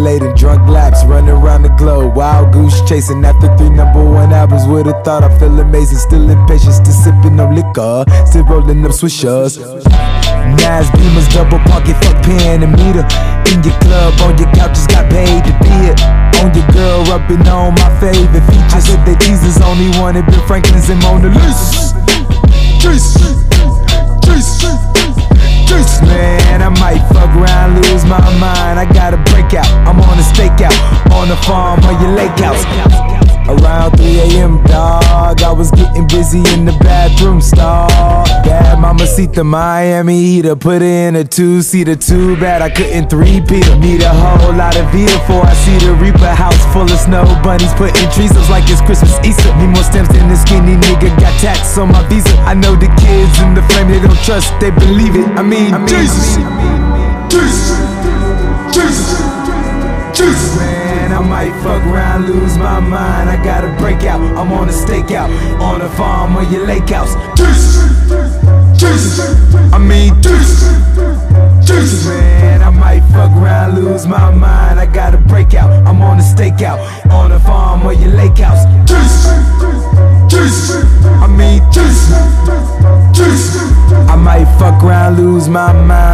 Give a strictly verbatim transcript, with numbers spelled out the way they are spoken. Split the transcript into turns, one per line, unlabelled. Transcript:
Circulating drunk laps, running around the globe. Wild goose chasing after three number one albums. Would've thought I feel amazing, still impatient, still sipping on liquor, still rolling up swishers. Nas Beamers, double pocket, fuck pen and meter. In your club, on your couch, just got paid to be it. On your girl, rubbing on my favorite features. Said that Jesus only wanted Ben Franklin's and Mona Lisa's. Jesus, Jesus, Jesus, man, I might fuck around, lose my mind. I got a breakout, I'm on a stakeout, on the farm, on your lake house. Around three A M, dog, I was getting busy in the bathroom stall. Bad mamacita, Miami heater, put her in a two-seater. Too bad I couldn't three-peat her. Need a whole lot of Vita before I see the Reaper. House full of snow bunnies, putting trees up like it's Christmas Easter. Need more stamps than this skinny nigga, got tats on my visa. I know the kids in the flame, they don't trust, they believe it. I mean, I mean Jesus, I mean, Jesus, Jesus, Jesus, man, I might fuck around, lose my mind. I got a breakout, I'm on a stakeout, on a farm on your lake house. Jesus, Jesus, I mean Jesus, Jesus, man, I might fuck around, lose my mind. I got a breakout, I'm on a stakeout, on a farm on your lake house. Jesus, Jesus, I mean Jesus, Jesus, I might fuck around, lose my mind.